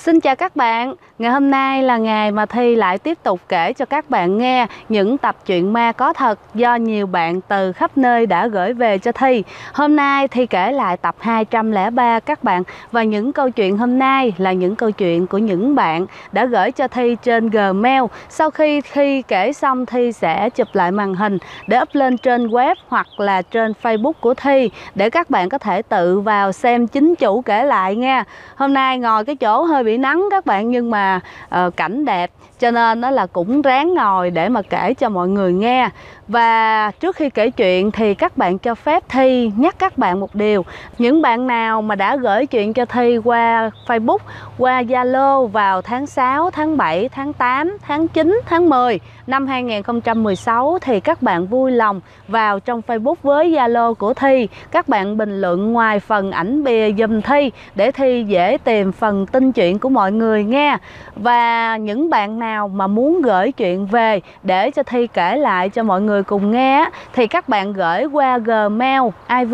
Xin chào các bạn, ngày hôm nay là ngày mà Thi lại tiếp tục kể cho các bạn nghe những tập truyện ma có thật do nhiều bạn từ khắp nơi đã gửi về cho Thi. Hôm nay Thi kể lại tập 203 các bạn, và những câu chuyện hôm nay là những câu chuyện của những bạn đã gửi cho Thi trên Gmail. Sau khi Thi kể xong, Thi sẽ chụp lại màn hình để up lên trên web hoặc là trên Facebook của Thi để các bạn có thể tự vào xem chính chủ kể lại nha. Hôm nay ngồi cái chỗ hơi bị nắng các bạn, nhưng mà cảnh đẹp cho nên nó là cũng ráng ngồi để mà kể cho mọi người nghe. Và trước khi kể chuyện thì các bạn cho phép Thi nhắc các bạn một điều. Những bạn nào mà đã gửi chuyện cho Thi qua Facebook, qua Zalo vào tháng 6, tháng 7, tháng 8, tháng 9, tháng 10 năm 2016 thì các bạn vui lòng vào trong Facebook với Zalo của Thi. Các bạn bình luận ngoài phần ảnh bìa giùm Thi để Thi dễ tìm phần tin chuyện của mọi người nghe. Và những bạn nào mà muốn gửi chuyện về để cho Thi kể lại cho mọi người cùng nghe thì các bạn gửi qua Gmail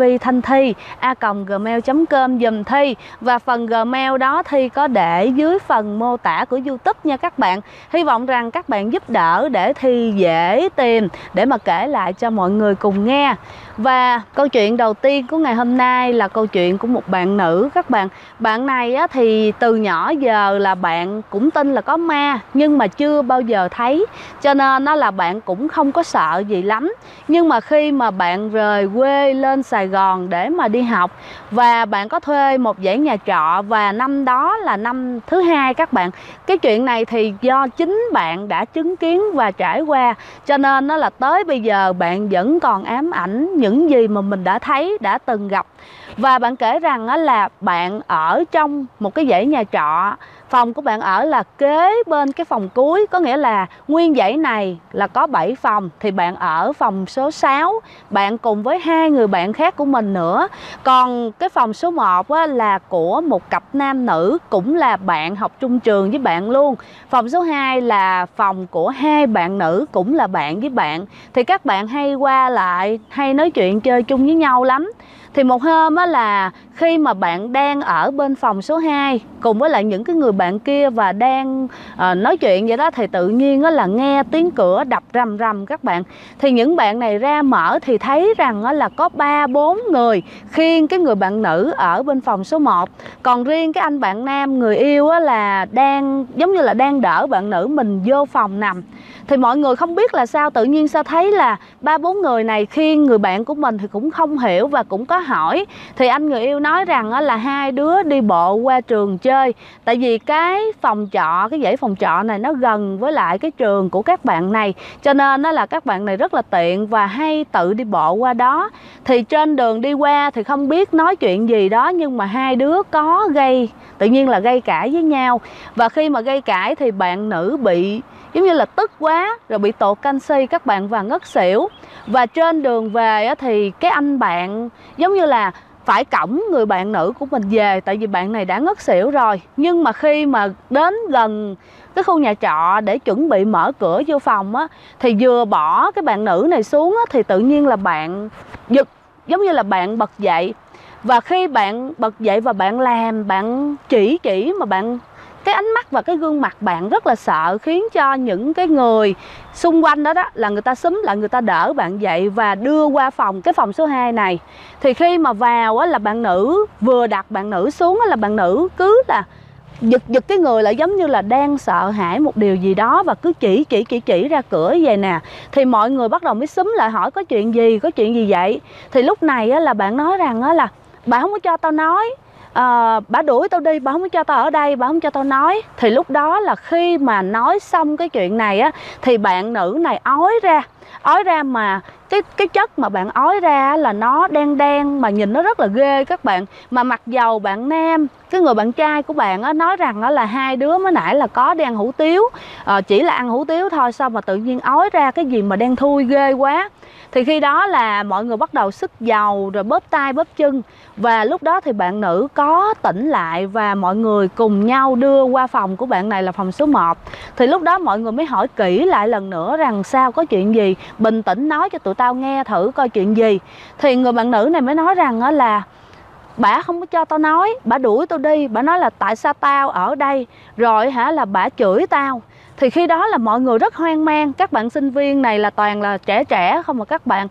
ivthanthi@gmail.com giùm Thi. Và phần Gmail đó Thi có để dưới phần mô tả của YouTube nha các bạn. Hy vọng rằng các bạn giúp đỡ để Thi dễ tìm để mà kể lại cho mọi người cùng nghe. Và câu chuyện đầu tiên của ngày hôm nay là câu chuyện của một bạn nữ các bạn. Bạn này á, thì từ nhỏ giờ là bạn cũng tin là có ma nhưng mà chưa bao giờ thấy, cho nên nó là bạn cũng không có sợ gì lắm. Nhưng mà khi mà bạn rời quê lên Sài Gòn để mà đi học, và bạn có thuê một dãy nhà trọ, và năm đó là năm thứ hai các bạn. Cái chuyện này thì do chính bạn đã chứng kiến và trải qua, cho nên nó là tới bây giờ bạn vẫn còn ám ảnh những gì mà mình đã thấy, đã từng gặp. Và bạn kể rằng là bạn ở trong một cái dãy nhà trọ, phòng của bạn ở là kế bên cái phòng cuối, có nghĩa là nguyên dãy này là có 7 phòng thì bạn ở phòng số 6, bạn cùng với 2 người bạn khác của mình nữa. Còn cái phòng số 1 là của một cặp nam nữ cũng là bạn học chung trường với bạn luôn. Phòng số 2 là phòng của 2 bạn nữ cũng là bạn với bạn. Thì các bạn hay qua lại, hay nói chuyện chơi chung với nhau lắm. Thì một hôm á là khi mà bạn đang ở bên phòng số 2 cùng với lại những cái người bạn kia và đang nói chuyện vậy đó, thì tự nhiên á là nghe tiếng cửa đập rầm rầm các bạn. Thì những bạn này ra mở thì thấy rằng á là có 3-4 người khiêng cái người bạn nữ ở bên phòng số 1. Còn riêng cái anh bạn nam người yêu á là đang giống như là đang đỡ bạn nữ mình vô phòng nằm. Thì mọi người không biết là sao, tự nhiên sao thấy là 3-4 người này khiêng người bạn của mình thì cũng không hiểu và cũng có hỏi. Thì anh người yêu nói rằng là 2 đứa đi bộ qua trường chơi. Tại vì cái phòng trọ, cái dãy phòng trọ này nó gần với lại cái trường của các bạn này, cho nên là các bạn này rất là tiện và hay tự đi bộ qua đó. Thì trên đường đi qua thì không biết nói chuyện gì đó, nhưng mà 2 đứa có tự nhiên là gây cãi với nhau. Và khi mà gây cãi thì bạn nữ bị giống như là tức quá rồi bị tụt canxi các bạn và ngất xỉu. Và trên đường về thì cái anh bạn giống như là phải cõng người bạn nữ của mình về, tại vì bạn này đã ngất xỉu rồi. Nhưng mà khi mà đến gần cái khu nhà trọ để chuẩn bị mở cửa vô phòng thì vừa bỏ cái bạn nữ này xuống thì tự nhiên là bạn giật, giống như là bạn bật dậy. Và khi bạn bật dậy và bạn làm, bạn chỉ mà bạn, cái ánh mắt và cái gương mặt bạn rất là sợ, khiến cho những cái người xung quanh đó là người ta xúm lại, người ta đỡ bạn dậy và đưa qua cái phòng số 2 này. Thì khi mà vào là bạn nữ vừa đặt bạn nữ xuống là bạn nữ cứ là giật cái người lại, giống như là đang sợ hãi một điều gì đó, và cứ chỉ ra cửa vậy nè. Thì mọi người bắt đầu mới xúm lại hỏi có chuyện gì vậy. Thì lúc này là bạn nói rằng là bà không có cho tao nói, bà đuổi tao đi, bà không cho tao ở đây, bà không cho tao nói. Thì lúc đó là khi mà nói xong cái chuyện này thì bạn nữ này ói ra mà cái chất mà bạn ói ra là nó đen mà nhìn nó rất là ghê các bạn. Mà mặc dầu bạn nam, cái người bạn trai của bạn nói rằng là 2 đứa mới nãy là có đi ăn hủ tiếu, chỉ là ăn hủ tiếu thôi, sao mà tự nhiên ói ra cái gì mà đen thui ghê quá. Thì khi đó là mọi người bắt đầu xức dầu rồi bóp tay bóp chân. Và lúc đó thì bạn nữ có tỉnh lại và mọi người cùng nhau đưa qua phòng của bạn này là phòng số 1. Thì lúc đó mọi người mới hỏi kỹ lại lần nữa rằng sao, có chuyện gì, bình tĩnh nói cho tụi tao nghe thử coi chuyện gì. Thì người bạn nữ này mới nói rằng là bả không có cho tao nói, bả đuổi tao đi, bả nói là tại sao tao ở đây, rồi là bả chửi tao. Thì khi đó là mọi người rất hoang mang, các bạn sinh viên này là toàn là trẻ trẻ không mà các bạn.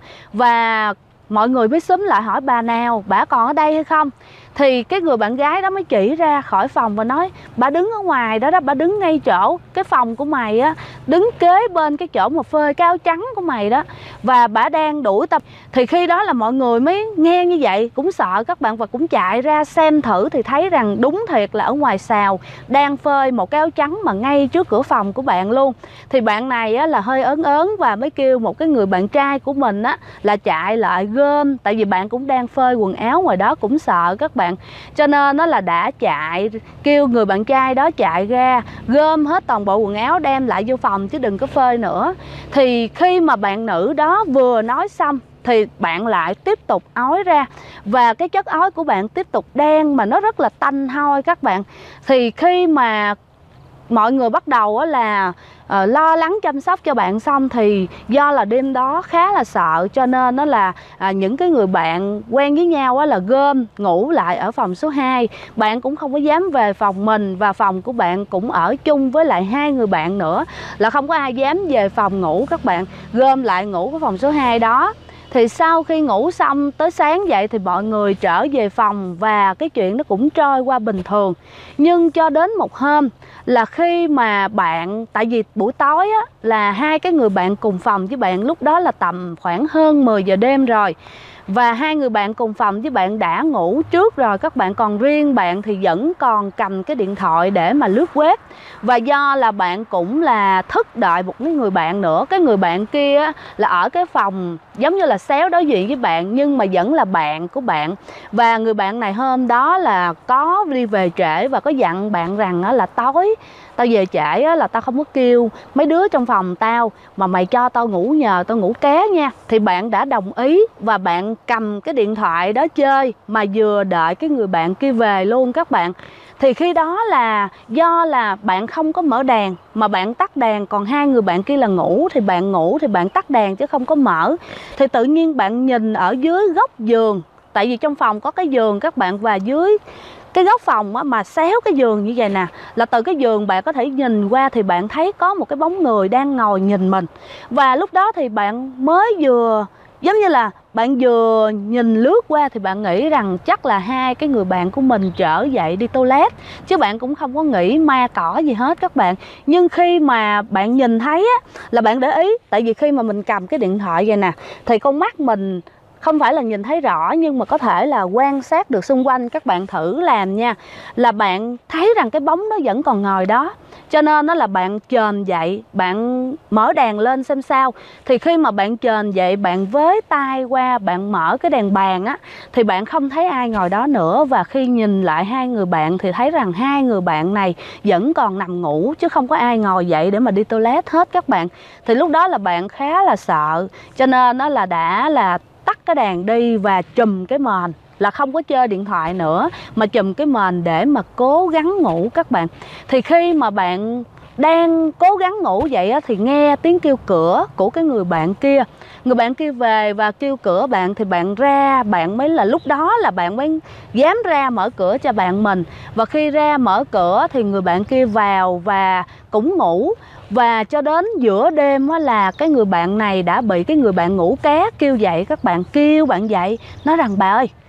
Và mọi người mới xúm lại hỏi bà nào, bả còn ở đây hay không. Thì cái người bạn gái đó mới chỉ ra khỏi phòng và nói bà đứng ở ngoài đó đó, bà đứng ngay chỗ cái phòng của mày á, đứng kế bên cái chỗ mà phơi cái áo trắng của mày đó, và bà đang đuổi tao. Thì khi đó là mọi người mới nghe như vậy cũng sợ các bạn, và cũng chạy ra xem thử thì thấy rằng đúng thiệt là ở ngoài xào đang phơi một cái áo trắng mà ngay trước cửa phòng của bạn luôn. Thì bạn này á, là hơi ớn ớn và mới kêu một cái người bạn trai của mình á, là chạy lại gom, tại vì bạn cũng đang phơi quần áo ngoài đó cũng sợ các bạn, cho nên nó là đã chạy kêu người bạn trai đó chạy ra gom hết toàn bộ quần áo đem lại vô phòng chứ đừng có phơi nữa. Thì khi mà bạn nữ đó vừa nói xong thì bạn lại tiếp tục ói ra, và cái chất ói của bạn tiếp tục đen mà nó rất là tanh hôi các bạn. Thì khi mà mọi người bắt đầu là lo lắng chăm sóc cho bạn xong, thì do là đêm đó khá là sợ cho nên nó là những cái người bạn quen với nhau là gom ngủ lại ở phòng số 2. Bạn cũng không có dám về phòng mình, và phòng của bạn cũng ở chung với lại 2 người bạn nữa, là không có ai dám về phòng ngủ các bạn, gom lại ngủ cái phòng số 2 đó. Thì sau khi ngủ xong tới sáng dậy thì mọi người trở về phòng và cái chuyện nó cũng trôi qua bình thường. Nhưng cho đến một hôm là khi mà bạn, tại vì buổi tối á, là 2 cái người bạn cùng phòng với bạn lúc đó là tầm khoảng hơn 10 giờ đêm rồi, và 2 người bạn cùng phòng với bạn đã ngủ trước rồi các bạn, còn riêng bạn thì vẫn còn cầm cái điện thoại để mà lướt web. Và do là bạn cũng là thức đợi một cái người bạn nữa, cái người bạn kia là ở cái phòng giống như là xéo đối diện với bạn nhưng mà vẫn là bạn của bạn. Và người bạn này hôm đó là có đi về trễ và có dặn bạn rằng là tối tao về trễ là tao không có kêu mấy đứa trong phòng tao, mà mày cho tao ngủ nhờ tao ngủ ké nha. Thì bạn đã đồng ý và bạn cầm cái điện thoại đó chơi mà vừa đợi cái người bạn kia về luôn các bạn. Thì khi đó là do là bạn không có mở đèn mà bạn tắt đèn, còn 2 người bạn kia là ngủ thì bạn tắt đèn chứ không có mở. Thì tự nhiên bạn nhìn ở dưới góc giường, tại vì trong phòng có cái giường các bạn, và dưới cái góc phòng á, mà xéo cái giường như vậy nè, là từ cái giường bạn có thể nhìn qua thì bạn thấy có một cái bóng người đang ngồi nhìn mình. Và lúc đó thì bạn mới vừa giống như là bạn vừa nhìn lướt qua thì bạn nghĩ rằng chắc là 2 cái người bạn của mình trở dậy đi toilet, chứ bạn cũng không có nghĩ ma cỏ gì hết các bạn. Nhưng khi mà bạn nhìn thấy á, là bạn để ý, tại vì khi mà mình cầm cái điện thoại vậy nè thì con mắt mình không phải là nhìn thấy rõ nhưng mà có thể là quan sát được xung quanh. Các bạn thử làm nha, là bạn thấy rằng cái bóng nó vẫn còn ngồi đó, cho nên nó là bạn chồm dậy, bạn mở đèn lên xem sao. Thì khi mà bạn chồm dậy, bạn với tay qua, bạn mở cái đèn bàn á, thì bạn không thấy ai ngồi đó nữa. Và khi nhìn lại 2 người bạn thì thấy rằng 2 người bạn này vẫn còn nằm ngủ chứ không có ai ngồi dậy để mà đi toilet hết các bạn. Thì lúc đó là bạn khá là sợ, cho nên nó là đã là tắt cái đèn đi và chùm cái mền, là không có chơi điện thoại nữa mà chùm cái mền để mà cố gắng ngủ các bạn. Thì khi mà bạn đang cố gắng ngủ vậy á, thì nghe tiếng kêu cửa của cái người bạn kia. Người bạn kia về và kêu cửa bạn thì bạn ra, bạn mới là lúc đó là bạn mới dám ra mở cửa cho bạn mình. Và khi ra mở cửa thì người bạn kia vào và cũng ngủ. Và cho đến giữa đêm á, là cái người bạn này đã bị cái người bạn ngủ ké kêu dậy các bạn, kêu bạn dậy, nói rằng bà ơi,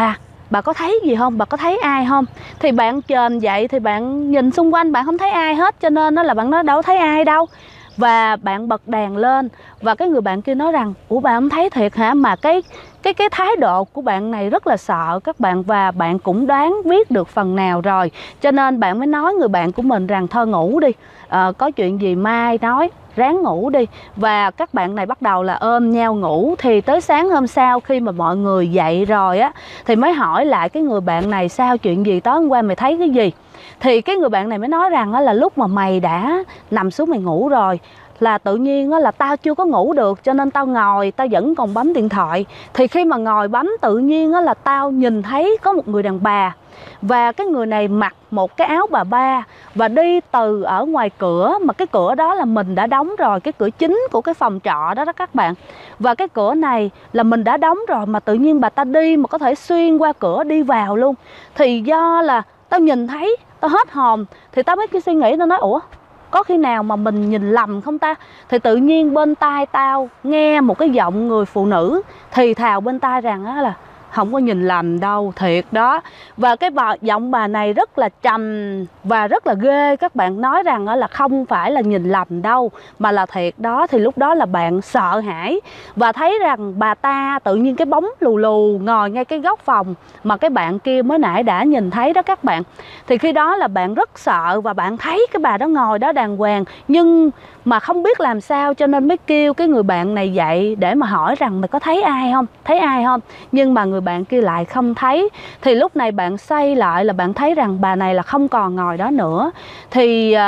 bà có thấy gì không, bà có thấy ai không. Thì bạn chồm dậy thì bạn nhìn xung quanh bạn không thấy ai hết, cho nên nó là bạn nói đâu thấy ai đâu. Và bạn bật đèn lên và cái người bạn kia nói rằng ủa bà không thấy thiệt hả. Mà cái thái độ của bạn này rất là sợ các bạn, và bạn cũng đoán biết được phần nào rồi, cho nên bạn mới nói người bạn của mình rằng thôi ngủ đi, có chuyện gì mai nói, ráng ngủ đi. Và các bạn này bắt đầu là ôm nhau ngủ. Thì tới sáng hôm sau khi mà mọi người dậy rồi á, thì mới hỏi lại cái người bạn này sao, chuyện gì tối hôm qua mày thấy cái gì. Thì cái người bạn này mới nói rằng là lúc mà mày đã nằm xuống mày ngủ rồi, là tự nhiên là tao chưa có ngủ được, cho nên tao ngồi tao vẫn còn bấm điện thoại. Thì khi mà ngồi bấm tự nhiên là tao nhìn thấy có một người đàn bà, và cái người này mặc một cái áo bà ba và đi từ ở ngoài cửa, mà cái cửa đó là mình đã đóng rồi, cái cửa chính của cái phòng trọ đó đó các bạn. Và cái cửa này là mình đã đóng rồi mà tự nhiên bà ta đi mà có thể xuyên qua cửa đi vào luôn. Thì do là tao nhìn thấy, tao hết hồn, thì tao mới suy nghĩ, tao nói ủa, có khi nào mà mình nhìn lầm không ta? Thì tự nhiên bên tai tao nghe một cái giọng người phụ nữ thì thào bên tai rằng á là không có nhìn lầm đâu, thiệt đó. Và cái giọng bà này rất là trầm và rất là ghê. Các bạn nói rằng là không phải là nhìn lầm đâu mà là thiệt đó. Thì lúc đó là bạn sợ hãi và thấy rằng bà ta tự nhiên cái bóng lù lù ngồi ngay cái góc phòng mà cái bạn kia mới nãy đã nhìn thấy đó các bạn. Thì khi đó là bạn rất sợ và bạn thấy cái bà đó ngồi đó đàng hoàng, nhưng mà không biết làm sao, cho nên mới kêu cái người bạn này dậy để mà hỏi rằng mày có thấy ai không, thấy ai không. Nhưng mà người bạn kia lại không thấy. Thì lúc này bạn xoay lại là bạn thấy rằng bà này là không còn ngồi đó nữa. Thì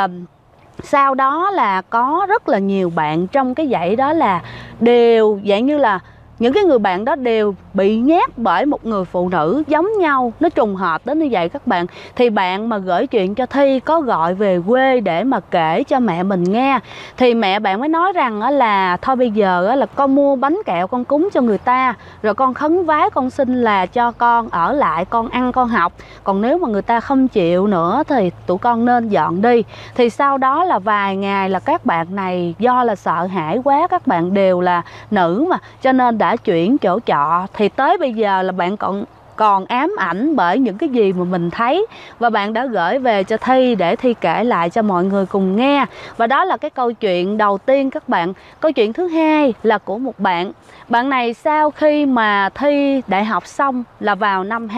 sau đó là có rất là nhiều bạn trong cái dãy đó là đều dạng như là những cái người bạn đó đều bị nhát bởi một người phụ nữ giống nhau, nó trùng hợp đến như vậy các bạn. Thì bạn mà gửi chuyện cho Thi có gọi về quê để mà kể cho mẹ mình nghe. Thì mẹ bạn mới nói rằng là thôi bây giờ là con mua bánh kẹo con cúng cho người ta, rồi con khấn vái con xin là cho con ở lại, con ăn con học. Còn nếu mà người ta không chịu nữa thì tụi con nên dọn đi. Thì sau đó là vài ngày là các bạn này do là sợ hãi quá, các bạn đều là nữ mà, cho nên đã chuyển chỗ trọ. Thì tới bây giờ là bạn còn ám ảnh bởi những cái gì mà mình thấy, và bạn đã gửi về cho Thi để Thi kể lại cho mọi người cùng nghe. Và đó là cái câu chuyện đầu tiên các bạn. Câu chuyện thứ hai là của một bạn. Bạn này sau khi mà thi đại học xong là vào năm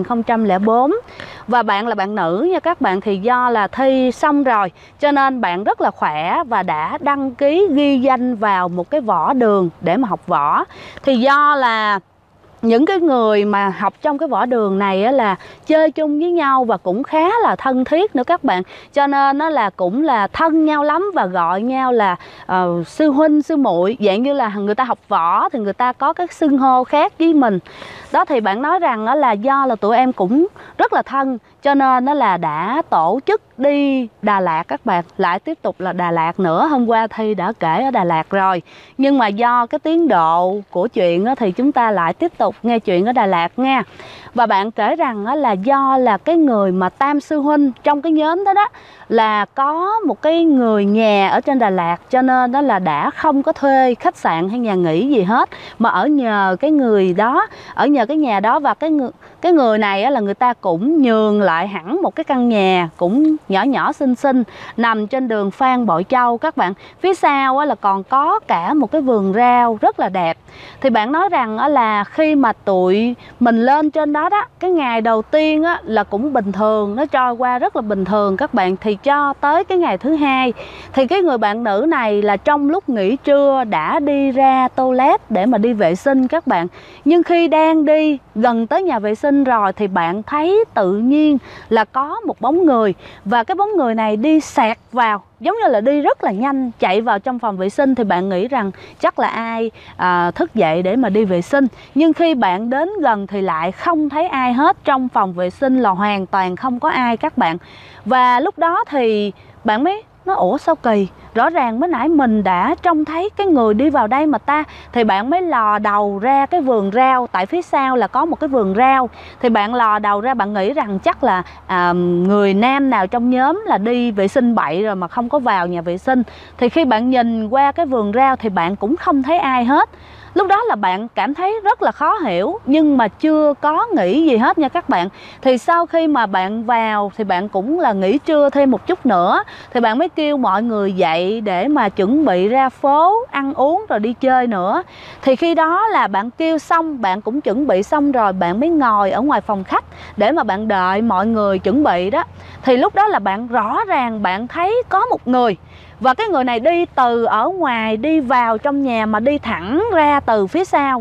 2004, và bạn là bạn nữ nha các bạn. Thì do là thi xong rồi cho nên bạn rất là khỏe và đã đăng ký ghi danh vào một cái võ đường để mà học võ. Thì do là những cái người mà học trong cái võ đường này là chơi chung với nhau và cũng khá là thân thiết nữa các bạn, cho nên nó là cũng là thân nhau lắm và gọi nhau là sư huynh sư muội, dạng như là người ta học võ thì người ta có cái xưng hô khác với mình đó. Thì bạn nói rằng là do là tụi em cũng rất là thân cho nên nó là đã tổ chức đi Đà Lạt các bạn, lại tiếp tục là Đà Lạt nữa. Hôm qua Thi đã kể ở Đà Lạt rồi, nhưng mà do cái tiến độ của chuyện thì chúng ta lại tiếp tục nghe chuyện ở Đà Lạt nha. Và bạn kể rằng là do là cái người mà tam sư huynh trong cái nhóm đó đó là có một cái người nhà ở trên Đà Lạt, cho nên đó là đã không có thuê khách sạn hay nhà nghỉ gì hết, mà ở nhờ cái người đó, ở nhờ cái nhà đó. Và cái người này là người ta cũng nhường lại hẳn một cái căn nhà cũng nhỏ nhỏ xinh xinh nằm trên đường Phan Bội Châu các bạn. Phía sau là còn có cả một cái vườn rau rất là đẹp. Thì bạn nói rằng là khi mà tụi mình lên trên đó đó, cái ngày đầu tiên là cũng bình thường, nó trôi qua rất là bình thường các bạn. Thì cho tới cái ngày thứ hai thì cái người bạn nữ này là trong lúc nghỉ trưa đã đi ra toilet để mà đi vệ sinh các bạn. Nhưng khi đang đi gần tới nhà vệ sinh rồi thì bạn thấy tự nhiên là có một bóng người, và cái bóng người này đi xẹt vào, giống như là đi rất là nhanh, chạy vào trong phòng vệ sinh. Thì bạn nghĩ rằng chắc là ai thức dậy để mà đi vệ sinh. Nhưng khi bạn đến gần thì lại không thấy ai hết, trong phòng vệ sinh là hoàn toàn không có ai các bạn. Và lúc đó thì bạn mới nói ủa sao kỳ, rõ ràng mới nãy mình đã trông thấy cái người đi vào đây mà ta. Thì bạn mới lò đầu ra cái vườn rau, tại phía sau là có một cái vườn rau. Thì bạn lò đầu ra, bạn nghĩ rằng chắc là người nam nào trong nhóm là đi vệ sinh bậy rồi mà không có vào nhà vệ sinh. Thì khi bạn nhìn qua cái vườn rau thì bạn cũng không thấy ai hết. Lúc đó là bạn cảm thấy rất là khó hiểu, nhưng mà chưa có nghĩ gì hết nha các bạn. Thì sau khi mà bạn vào thì bạn cũng là nghỉ trưa thêm một chút nữa, thì bạn mới kêu mọi người dậy để mà chuẩn bị ra phố ăn uống rồi đi chơi nữa. Thì khi đó là bạn kêu xong, bạn cũng chuẩn bị xong rồi, bạn mới ngồi ở ngoài phòng khách để mà bạn đợi mọi người chuẩn bị đó. Thì lúc đó là bạn rõ ràng bạn thấy có một người, và cái người này đi từ ở ngoài đi vào trong nhà mà đi thẳng ra từ phía sau.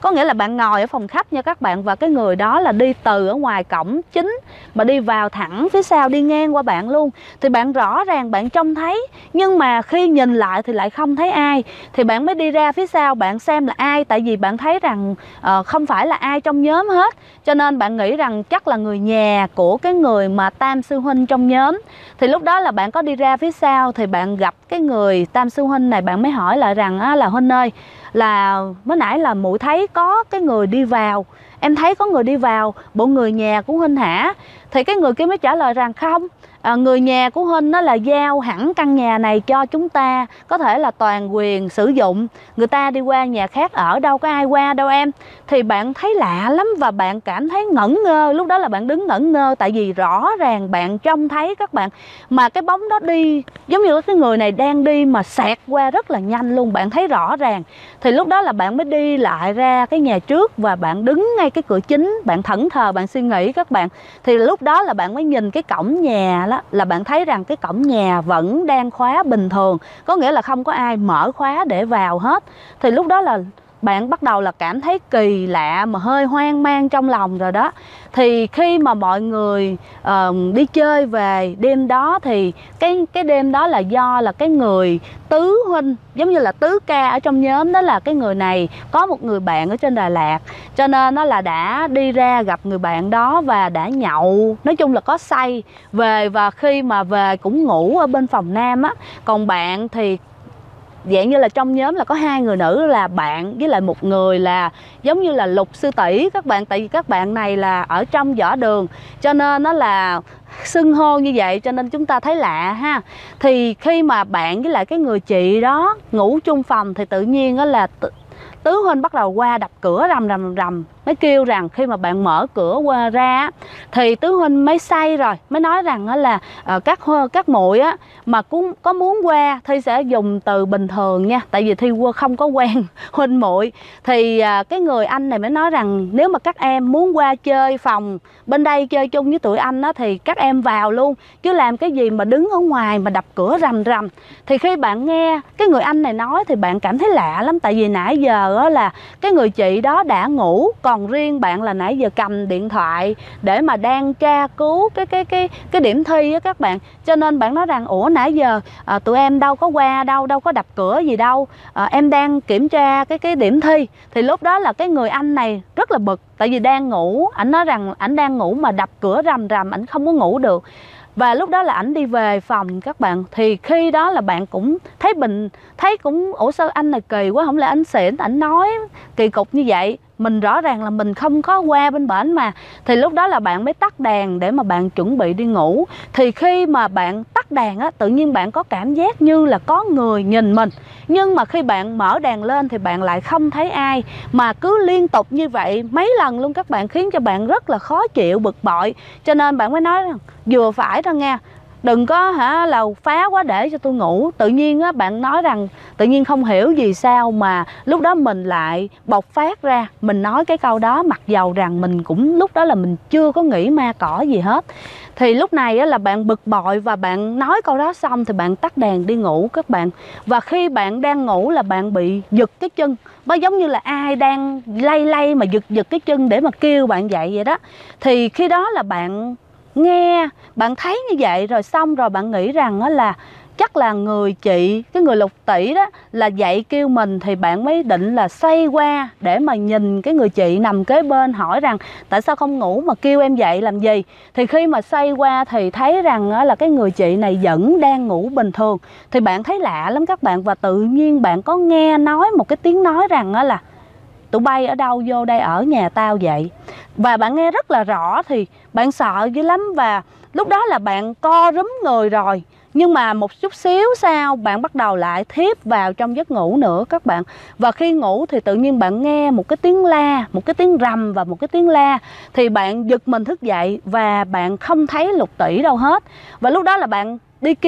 Có nghĩa là bạn ngồi ở phòng khách nha các bạn, và cái người đó là đi từ ở ngoài cổng chính mà đi vào thẳng phía sau, đi ngang qua bạn luôn. Thì bạn rõ ràng bạn trông thấy, nhưng mà khi nhìn lại thì lại không thấy ai. Thì bạn mới đi ra phía sau bạn xem là ai, tại vì bạn thấy rằng không phải là ai trong nhóm hết. Cho nên bạn nghĩ rằng chắc là người nhà của cái người mà tam sư huynh trong nhóm. Thì lúc đó là bạn có đi ra phía sau thì bạn gặp cái người tam sư huynh này, bạn mới hỏi lại rằng là huynh ơi, là mới nãy là muội thấy có cái người đi vào, em thấy có người đi vào, bộ người nhà của huynh hả? Thì cái người kia mới trả lời rằng không, người nhà của huynh nó là giao hẳn căn nhà này cho chúng ta, có thể là toàn quyền sử dụng, người ta đi qua nhà khác ở, đâu có ai qua đâu em. Thì bạn thấy lạ lắm và bạn cảm thấy ngẩn ngơ. Lúc đó là bạn đứng ngẩn ngơ, tại vì rõ ràng bạn trông thấy các bạn, mà cái bóng đó đi giống như cái người này đang đi mà xẹt qua rất là nhanh luôn, bạn thấy rõ ràng. Thì lúc đó là bạn mới đi lại ra cái nhà trước và bạn đứng ngay cái cửa chính, bạn thẫn thờ, bạn suy nghĩ các bạn. Thì lúc đó là bạn mới nhìn cái cổng nhà đó, là bạn thấy rằng cái cổng nhà vẫn đang khóa bình thường, có nghĩa là không có ai mở khóa để vào hết. Thì lúc đó là bạn bắt đầu là cảm thấy kỳ lạ mà hơi hoang mang trong lòng rồi đó. Thì khi mà mọi người đi chơi về đêm đó, thì cái đêm đó là do là cái người tứ huynh, giống như là tứ ca ở trong nhóm đó, là cái người này có một người bạn ở trên Đà Lạt, cho nên nó là đã đi ra gặp người bạn đó và đã nhậu, nói chung là có say về. Và khi mà về cũng ngủ ở bên phòng nam á. Còn bạn thì dạng như là trong nhóm là có 2 người nữ là bạn, với lại một người là giống như là Lục sư tỷ các bạn. Tại vì các bạn này là ở trong võ đường, cho nên nó là xưng hô như vậy, cho nên chúng ta thấy lạ ha. Thì khi mà bạn với lại cái người chị đó ngủ chung phòng thì tự nhiên đó là tứ huynh bắt đầu qua đập cửa rầm rầm rầm, mới kêu rằng khi mà bạn mở cửa qua ra thì tứ huynh mới say rồi, mới nói rằng là các muội á mà cũng có muốn qua, Thi sẽ dùng từ bình thường nha, tại vì Thi không có quen huynh muội. Thì cái người anh này mới nói rằng nếu mà các em muốn qua chơi phòng bên đây chơi chung với tụi anh á thì các em vào luôn, chứ làm cái gì mà đứng ở ngoài mà đập cửa rầm rầm. Thì khi bạn nghe cái người anh này nói thì bạn cảm thấy lạ lắm, tại vì nãy giờ á là cái người chị đó đã ngủ, còn riêng bạn là nãy giờ cầm điện thoại để mà đang tra cứu cái điểm thi á các bạn. Cho nên bạn nói rằng ủa nãy giờ tụi em đâu có qua đâu, đâu có đập cửa gì đâu, em đang kiểm tra cái điểm thi. Thì lúc đó là cái người anh này rất là bực, tại vì đang ngủ, ảnh nói rằng ảnh đang ngủ mà đập cửa rầm rầm, ảnh không có ngủ được. Và lúc đó là ảnh đi về phòng các bạn. Thì khi đó là bạn cũng thấy cũng ủa sao anh này kỳ quá, không lẽ anh xỉn, ảnh nói kỳ cục như vậy, mình rõ ràng là mình không có qua bên bển mà. Thì lúc đó là bạn mới tắt đèn để mà bạn chuẩn bị đi ngủ. Thì khi mà bạn tắt đèn á, tự nhiên bạn có cảm giác như là có người nhìn mình, nhưng mà khi bạn mở đèn lên thì bạn lại không thấy ai, mà cứ liên tục như vậy mấy lần luôn các bạn, khiến cho bạn rất là khó chịu, bực bội. Cho nên bạn mới nói rằng vừa phải thôi nha, đừng có là phá quá để cho tôi ngủ. Tự nhiên á, bạn nói rằng tự nhiên không hiểu gì sao mà lúc đó mình lại bộc phát ra, mình nói cái câu đó, mặc dầu rằng mình cũng lúc đó là mình chưa có nghĩ ma cỏ gì hết. Thì lúc này á, là bạn bực bội và bạn nói câu đó xong thì bạn tắt đèn đi ngủ các bạn. Và khi bạn đang ngủ là bạn bị giật cái chân, nó giống như là ai đang lay mà giật cái chân để mà kêu bạn dậy vậy đó. Thì khi đó là bạn nghe, bạn thấy như vậy rồi, xong rồi bạn nghĩ rằng đó là chắc là người chị, cái người Lục tỷ đó là dậy kêu mình. Thì bạn mới định là xoay qua để mà nhìn cái người chị nằm kế bên, hỏi rằng tại sao không ngủ mà kêu em dậy làm gì. Thì khi mà xoay qua thì thấy rằng là cái người chị này vẫn đang ngủ bình thường. Thì bạn thấy lạ lắm các bạn, và tự nhiên bạn có nghe nói một cái tiếng nói rằng là tụi bay ở đâu vô đây ở nhà tao vậy. Và bạn nghe rất là rõ thì bạn sợ dữ lắm, và lúc đó là bạn co rúm người rồi. Nhưng mà một chút xíu sau bạn bắt đầu lại thiếp vào trong giấc ngủ nữa các bạn. Và khi ngủ thì tự nhiên bạn nghe một cái tiếng la, một cái tiếng rầm và một cái tiếng la. Thì bạn giật mình thức dậy và bạn không thấy Lục tỷ đâu hết. Và lúc đó là bạn đi kiếm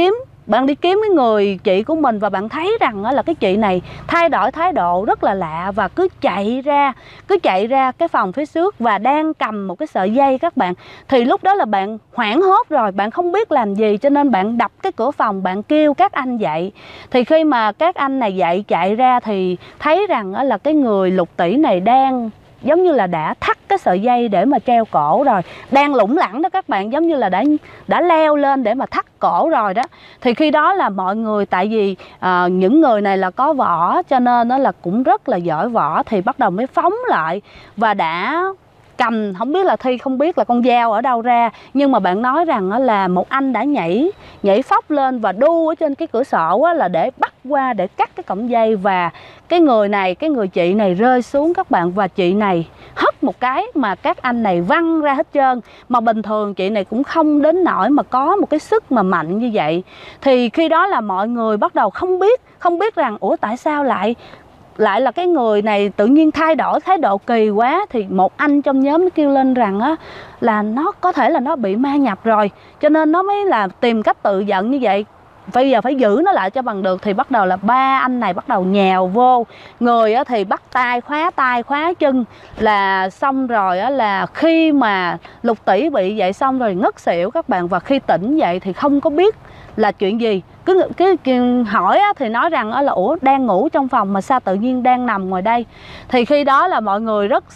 bạn đi kiếm cái người chị của mình và bạn thấy rằng là cái chị này thay đổi thái độ rất là lạ, và cứ chạy ra cái phòng phía trước và đang cầm một cái sợi dây các bạn. Thì lúc đó là bạn hoảng hốt rồi, bạn không biết làm gì, cho nên bạn đập cái cửa phòng, bạn kêu các anh dậy. Thì khi mà các anh này dậy chạy ra thì thấy rằng là cái người Lục Tỷ này đang giống như là đã thắt cái sợi dây để mà treo cổ rồi, đang lủng lẳng đó các bạn, giống như là đã leo lên để mà thắt cổ rồi đó. Thì khi đó là mọi người, tại vì những người này là có võ cho nên nó là cũng rất là giỏi võ, thì bắt đầu mới phóng lại và đã cầm, không biết là Thi không biết là con dao ở đâu ra, nhưng mà bạn nói rằng là một anh đã nhảy phóc lên và đu ở trên cái cửa sổ là để bắt qua để cắt cái cọng dây, và cái người chị này rơi xuống các bạn, và chị này hất một cái mà các anh này văng ra hết trơn. Mà bình thường chị này cũng không đến nỗi mà có một cái sức mà mạnh như vậy. Thì khi đó là mọi người bắt đầu không biết rằng ủa tại sao lại là cái người này tự nhiên thay đổi thái độ kỳ quá. Thì một anh trong nhóm kêu lên rằng là nó có thể là nó bị ma nhập rồi, cho nên nó mới là tìm cách tự giận như vậy, bây giờ phải giữ nó lại cho bằng được. Thì bắt đầu là ba anh này bắt đầu nhào vô người thì bắt tay khóa chân là xong rồi là khi mà Lục Tỷ bị vậy xong rồi ngất xỉu các bạn. Và khi tỉnh dậy thì không có biết là chuyện gì, cứ hỏi thì nói rằng là ủa đang ngủ trong phòng mà sao tự nhiên đang nằm ngoài đây. Thì khi đó là mọi người rất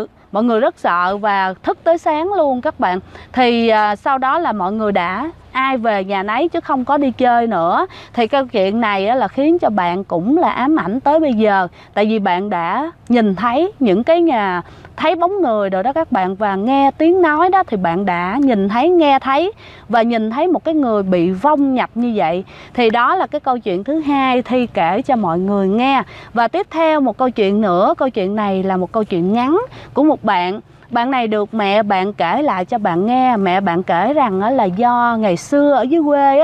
sợ và thức tới sáng luôn các bạn. Thì sau đó là mọi người đã ai về nhà nấy chứ không có đi chơi nữa. Thì câu chuyện này là khiến cho bạn cũng là ám ảnh tới bây giờ, tại vì bạn đã nhìn thấy những cái nhà, thấy bóng người rồi đó các bạn, và nghe tiếng nói đó thì bạn đã nhìn thấy, nghe thấy và nhìn thấy một cái người bị vong nhập như vậy. Thì đó là cái câu chuyện thứ hai Thi kể cho mọi người nghe. Và tiếp theo một câu chuyện nữa, câu chuyện này là một câu chuyện ngắn của một bạn này được mẹ bạn kể lại cho bạn nghe. Mẹ bạn kể rằng là do ngày xưa ở dưới quê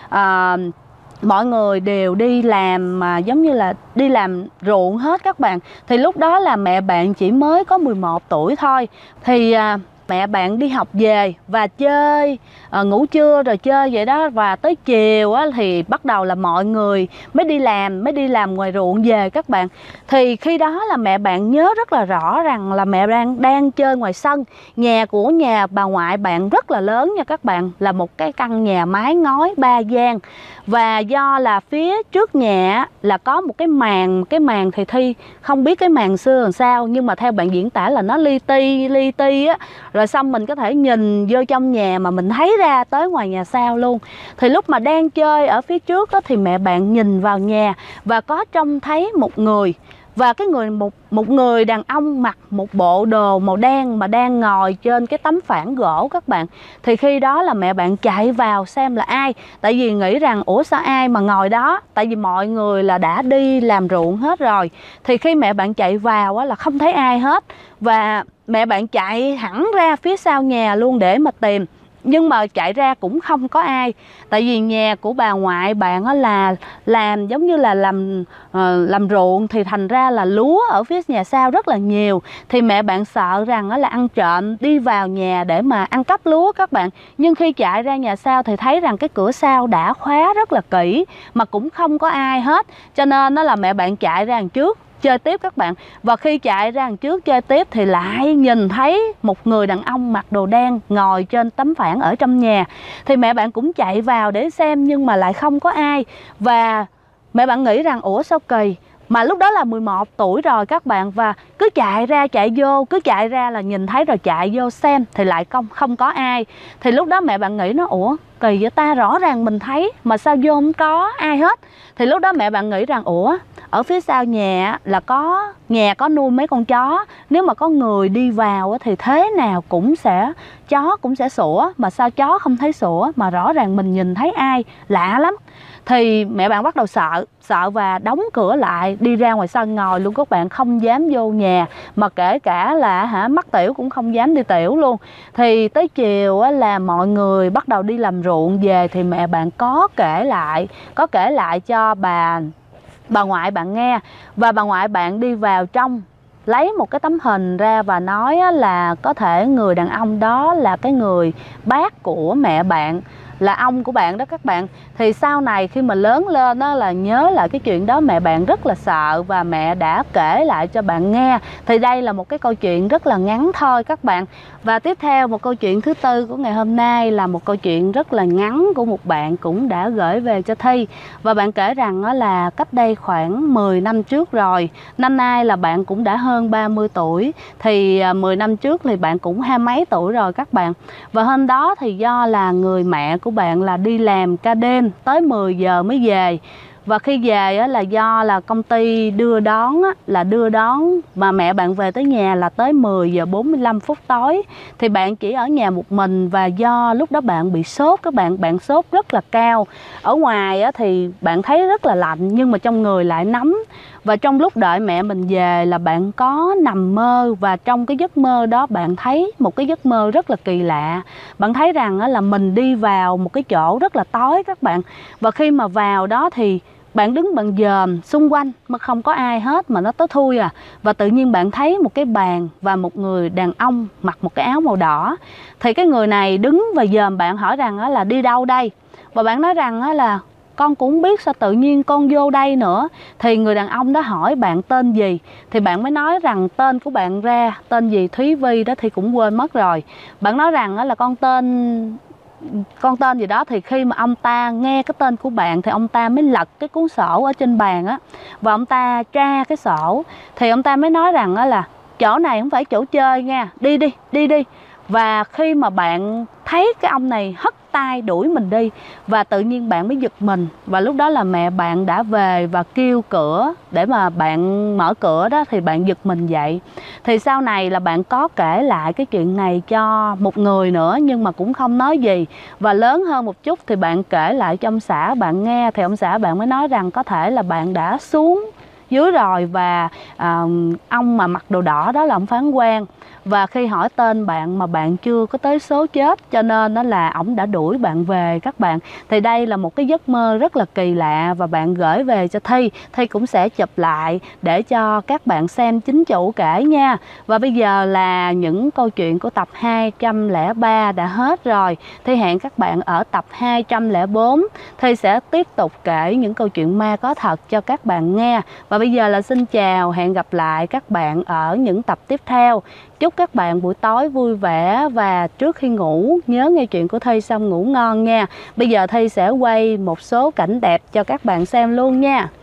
mọi người đều đi làm mà giống như là đi làm ruộng hết các bạn. Thì lúc đó là mẹ bạn chỉ mới có 11 tuổi thôi. Thì mẹ bạn đi học về và chơi, ngủ trưa rồi chơi vậy đó, và tới chiều thì bắt đầu là mọi người mới đi làm ngoài ruộng về các bạn. Thì khi đó là mẹ bạn nhớ rất là rõ rằng là mẹ đang chơi ngoài sân. Nhà của nhà bà ngoại bạn rất là lớn nha các bạn, là một cái căn nhà mái ngói 3 gian. Và do là phía trước nhà là có một cái màn thì Thi không biết cái màn xưa làm sao, nhưng mà theo bạn diễn tả là nó li ti á, rồi xong mình có thể nhìn vô trong nhà mà mình thấy ra tới ngoài nhà sau luôn. Thì lúc mà đang chơi ở phía trước đó, thì mẹ bạn nhìn vào nhà và có trông thấy một người, và cái người một người đàn ông mặc một bộ đồ màu đen mà đang ngồi trên cái tấm phản gỗ các bạn. Thì khi đó là mẹ bạn chạy vào xem là ai, tại vì nghĩ rằng ủa sao ai mà ngồi đó, tại vì mọi người là đã đi làm ruộng hết rồi. Thì khi mẹ bạn chạy vào là không thấy ai hết, và mẹ bạn chạy hẳn ra phía sau nhà luôn để mà tìm, nhưng mà chạy ra cũng không có ai. Tại vì nhà của bà ngoại bạn là làm giống như là làm ruộng, thì thành ra là lúa ở phía nhà sau rất là nhiều. Thì mẹ bạn sợ rằng là ăn trộm đi vào nhà để mà ăn cắp lúa các bạn. Nhưng khi chạy ra nhà sau thì thấy rằng cái cửa sau đã khóa rất là kỹ mà cũng không có ai hết, cho nên đó là mẹ bạn chạy ra đằng trước chơi tiếp các bạn. Và khi chạy ra đằng trước chơi tiếp thì lại nhìn thấy một người đàn ông mặc đồ đen ngồi trên tấm phản ở trong nhà. Thì mẹ bạn cũng chạy vào để xem nhưng mà lại không có ai. Và mẹ bạn nghĩ rằng ủa sao kỳ, mà lúc đó là 11 tuổi rồi các bạn, và cứ chạy ra chạy vô, cứ chạy ra là nhìn thấy rồi chạy vô xem thì lại không có ai. Thì lúc đó mẹ bạn nghĩ nó ủa kỳ vậy ta, rõ ràng mình thấy mà sao vô không có ai hết. Thì lúc đó mẹ bạn nghĩ rằng ủa ở phía sau nhà là nhà có nuôi mấy con chó, nếu mà có người đi vào thì thế nào chó cũng sẽ sủa, mà sao chó không thấy sủa mà rõ ràng mình nhìn thấy ai, lạ lắm. Thì mẹ bạn bắt đầu sợ và đóng cửa lại, đi ra ngoài sân ngồi luôn các bạn, không dám vô nhà, mà kể cả là mắc tiểu cũng không dám đi tiểu luôn. Thì tới chiều là mọi người bắt đầu đi làm ruộng về, thì mẹ bạn có kể lại cho bà ngoại bạn nghe. Và bà ngoại bạn đi vào trong lấy một cái tấm hình ra và nói là có thể người đàn ông đó là cái người bác của mẹ bạn, là ông của bạn đó các bạn. Thì sau này khi mà lớn lên đó là nhớ lại cái chuyện đó, mẹ bạn rất là sợ và mẹ đã kể lại cho bạn nghe. Thì đây là một cái câu chuyện rất là ngắn thôi các bạn. Và tiếp theo một câu chuyện thứ tư của ngày hôm nay là một câu chuyện rất là ngắn của một bạn cũng đã gửi về cho Thi. Và bạn kể rằng đó là cách đây khoảng 10 năm trước rồi. Năm nay là bạn cũng đã hơn 30 tuổi. Thì 10 năm trước thì bạn cũng 20 mấy tuổi rồi các bạn. Và hôm đó thì do là người mẹ của bạn là đi làm ca đêm tới 10 giờ mới về. Và khi về là do là công ty đưa đón là đưa đón mà mẹ bạn về tới nhà là tới 10 giờ 45 phút tối. Thì bạn chỉ ở nhà một mình và do lúc đó bạn bị sốt các bạn sốt rất là cao. Ở ngoài thì bạn thấy rất là lạnh nhưng mà trong người lại nóng. Và trong lúc đợi mẹ mình về là bạn có nằm mơ và trong cái giấc mơ đó bạn thấy một cái giấc mơ rất là kỳ lạ. Bạn thấy rằng là mình đi vào một cái chỗ rất là tối các bạn. Và khi mà vào đó thì bạn đứng bạn dòm xung quanh mà không có ai hết mà nó tối thui à. Và tự nhiên bạn thấy một cái bàn và một người đàn ông mặc một cái áo màu đỏ. Thì cái người này đứng và dòm bạn hỏi rằng là đi đâu đây. Và bạn nói rằng là con cũng không biết sao tự nhiên con vô đây nữa. Thì người đàn ông đó hỏi bạn tên gì. Thì bạn mới nói rằng tên của bạn ra, tên gì Thúy Vi đó thì cũng quên mất rồi. Bạn nói rằng là con tên gì đó. Thì khi mà ông ta nghe cái tên của bạn thì ông ta mới lật cái cuốn sổ ở trên bàn á. Và ông ta tra cái sổ. Thì ông ta mới nói rằng là chỗ này không phải chỗ chơi nha, đi đi. Và khi mà bạn thấy cái ông này hất tay đuổi mình đi. Và tự nhiên bạn mới giật mình. Và lúc đó là mẹ bạn đã về và kêu cửa để mà bạn mở cửa đó. Thì bạn giật mình dậy. Thì sau này là bạn có kể lại cái chuyện này cho một người nữa nhưng mà cũng không nói gì. Và lớn hơn một chút thì bạn kể lại cho ông xã bạn nghe. Thì ông xã bạn mới nói rằng có thể là bạn đã xuống dưới rồi. Và ông mà mặc đồ đỏ đó là ông phán quan. Và khi hỏi tên bạn mà bạn chưa có tới số chết cho nên đó là ổng đã đuổi bạn về các bạn. Thì đây là một cái giấc mơ rất là kỳ lạ và bạn gửi về cho Thi. Thi cũng sẽ chụp lại để cho các bạn xem chính chủ kể nha. Và bây giờ là những câu chuyện của tập 203 đã hết rồi. Thi hẹn các bạn ở tập 204. Thi sẽ tiếp tục kể những câu chuyện ma có thật cho các bạn nghe. Và bây giờ là xin chào, hẹn gặp lại các bạn ở những tập tiếp theo. Chúc các bạn buổi tối vui vẻ và trước khi ngủ nhớ nghe chuyện của Thi xong ngủ ngon nha. Bây giờ Thi sẽ quay một số cảnh đẹp cho các bạn xem luôn nha.